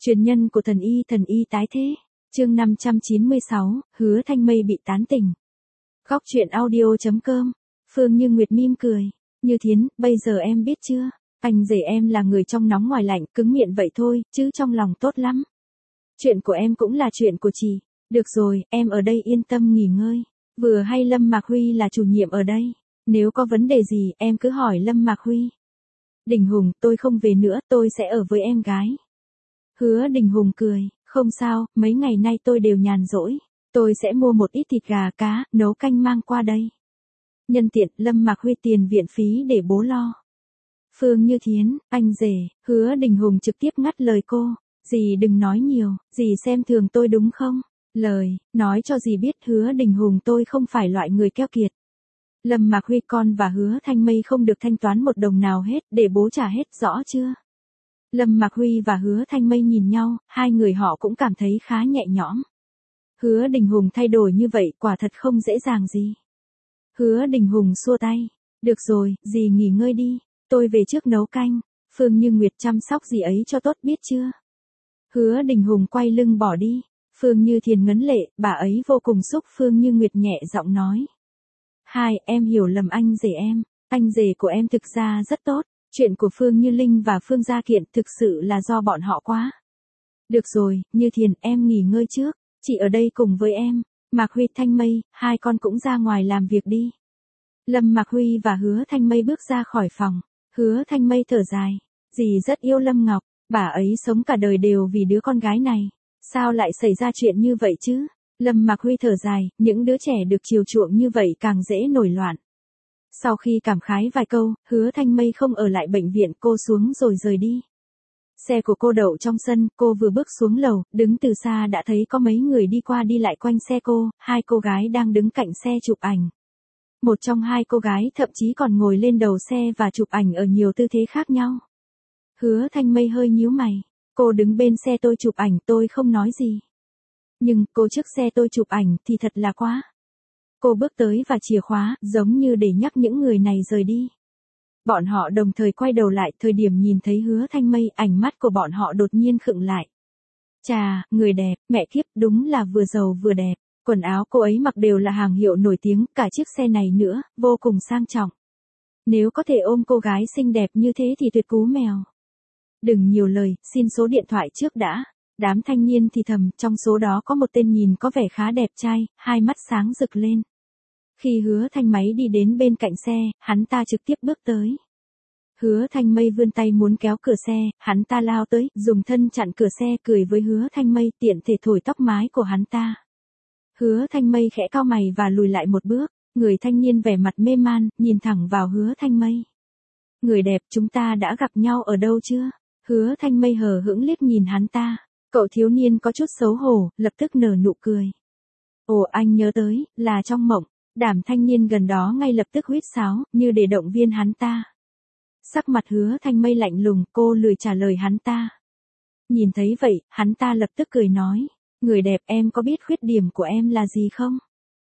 Truyền nhân của thần y tái thế. Chương 596, Hứa Thanh Mây bị tán tỉnh. Góc truyện audio.com. Phương Như Nguyệt mỉm cười. Như Thiến, bây giờ em biết chưa? Anh rể em là người trong nóng ngoài lạnh, cứng miệng vậy thôi, chứ trong lòng tốt lắm. Chuyện của em cũng là chuyện của chị. Được rồi, em ở đây yên tâm nghỉ ngơi. Vừa hay Lâm Mạc Huy là chủ nhiệm ở đây. Nếu có vấn đề gì, em cứ hỏi Lâm Mạc Huy. Đình Hùng, tôi không về nữa, tôi sẽ ở với em gái. Hứa Đình Hùng cười, không sao, mấy ngày nay tôi đều nhàn rỗi. Tôi sẽ mua một ít thịt gà cá, nấu canh mang qua đây. Nhân tiện, Lâm Mạc Huy tiền viện phí để bố lo. Phương Như Thiến, anh rể, Hứa Đình Hùng trực tiếp ngắt lời cô. Dì đừng nói nhiều, dì xem thường tôi đúng không? Nói cho dì biết Hứa Đình Hùng tôi không phải loại người keo kiệt. Lâm Mạc Huy con và Hứa Thanh Mây không được thanh toán một đồng nào hết, để bố trả hết, rõ chưa? Lâm Mạc Huy và Hứa Thanh Mây nhìn nhau, hai người họ cũng cảm thấy khá nhẹ nhõm. Hứa Đình Hùng thay đổi như vậy quả thật không dễ dàng gì. Hứa Đình Hùng xua tay. Được rồi, dì nghỉ ngơi đi, tôi về trước nấu canh. Phương Như Nguyệt chăm sóc dì ấy cho tốt biết chưa? Hứa Đình Hùng quay lưng bỏ đi. Phương Như Thiền ngấn lệ, bà ấy vô cùng xúc. Phương Như Nguyệt nhẹ giọng nói. Em hiểu lầm anh rể em. Anh rể của em thực ra rất tốt. Chuyện của Phương Như Linh và Phương Gia Kiện thực sự là do bọn họ quá. Được rồi, Như Thiền, em nghỉ ngơi trước. Chị ở đây cùng với em. Mạc Huy, Thanh Mây, hai con cũng ra ngoài làm việc đi. Lâm Mạc Huy và Hứa Thanh Mây bước ra khỏi phòng. Hứa Thanh Mây thở dài. Dì rất yêu Lâm Ngọc. Bà ấy sống cả đời đều vì đứa con gái này. Sao lại xảy ra chuyện như vậy chứ? Lâm Mạc Huy thở dài, những đứa trẻ được chiều chuộng như vậy càng dễ nổi loạn. Sau khi cảm khái vài câu, Hứa Thanh Mây không ở lại bệnh viện, cô xuống rồi rời đi. Xe của cô đậu trong sân, cô vừa bước xuống lầu, đứng từ xa đã thấy có mấy người đi qua đi lại quanh xe cô, hai cô gái đang đứng cạnh xe chụp ảnh. Một trong hai cô gái thậm chí còn ngồi lên đầu xe và chụp ảnh ở nhiều tư thế khác nhau. Hứa Thanh Mây hơi nhíu mày. Cô đứng bên xe tôi chụp ảnh, tôi không nói gì. Nhưng cô trước xe tôi chụp ảnh thì thật là quá. Cô bước tới và chìa khóa, giống như để nhắc những người này rời đi. Bọn họ đồng thời quay đầu lại, thời điểm nhìn thấy Hứa Thanh Mây, ánh mắt của bọn họ đột nhiên khựng lại. Chà, người đẹp, mẹ kiếp, đúng là vừa giàu vừa đẹp. Quần áo cô ấy mặc đều là hàng hiệu nổi tiếng, cả chiếc xe này nữa, vô cùng sang trọng. Nếu có thể ôm cô gái xinh đẹp như thế thì tuyệt cú mèo. Đừng nhiều lời, xin số điện thoại trước đã. Đám thanh niên thì thầm, trong số đó có một tên nhìn có vẻ khá đẹp trai, hai mắt sáng rực lên. Khi Hứa Thanh Máy đi đến bên cạnh xe, hắn ta trực tiếp bước tới. Hứa Thanh Mây vươn tay muốn kéo cửa xe, hắn ta lao tới, dùng thân chặn cửa xe, cười với Hứa Thanh Mây, tiện thể thổi tóc mái của hắn ta. Hứa Thanh Mây khẽ cau mày và lùi lại một bước, người thanh niên vẻ mặt mê man, nhìn thẳng vào Hứa Thanh Mây. Người đẹp, chúng ta đã gặp nhau ở đâu chưa? Hứa Thanh Mây hờ hững liếc nhìn hắn ta. Cậu thiếu niên có chút xấu hổ, lập tức nở nụ cười. Ồ, anh nhớ tới, là trong mộng. Đàm thanh niên gần đó ngay lập tức huýt sáo, như để động viên hắn ta. Sắc mặt Hứa Thanh Mây lạnh lùng, cô lười trả lời hắn ta. Nhìn thấy vậy, hắn ta lập tức cười nói. Người đẹp, em có biết khuyết điểm của em là gì không?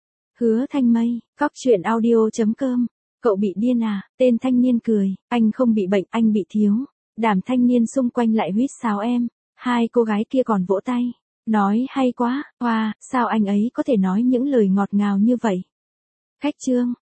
Hứa Thanh Mây, góc truyện audio.com. Cậu bị điên à? Tên thanh niên cười. Anh không bị bệnh, anh bị thiếu. Đàm thanh niên xung quanh lại huýt sáo em. Hai cô gái kia còn vỗ tay. Nói hay quá, sao anh ấy có thể nói những lời ngọt ngào như vậy? Khách trương.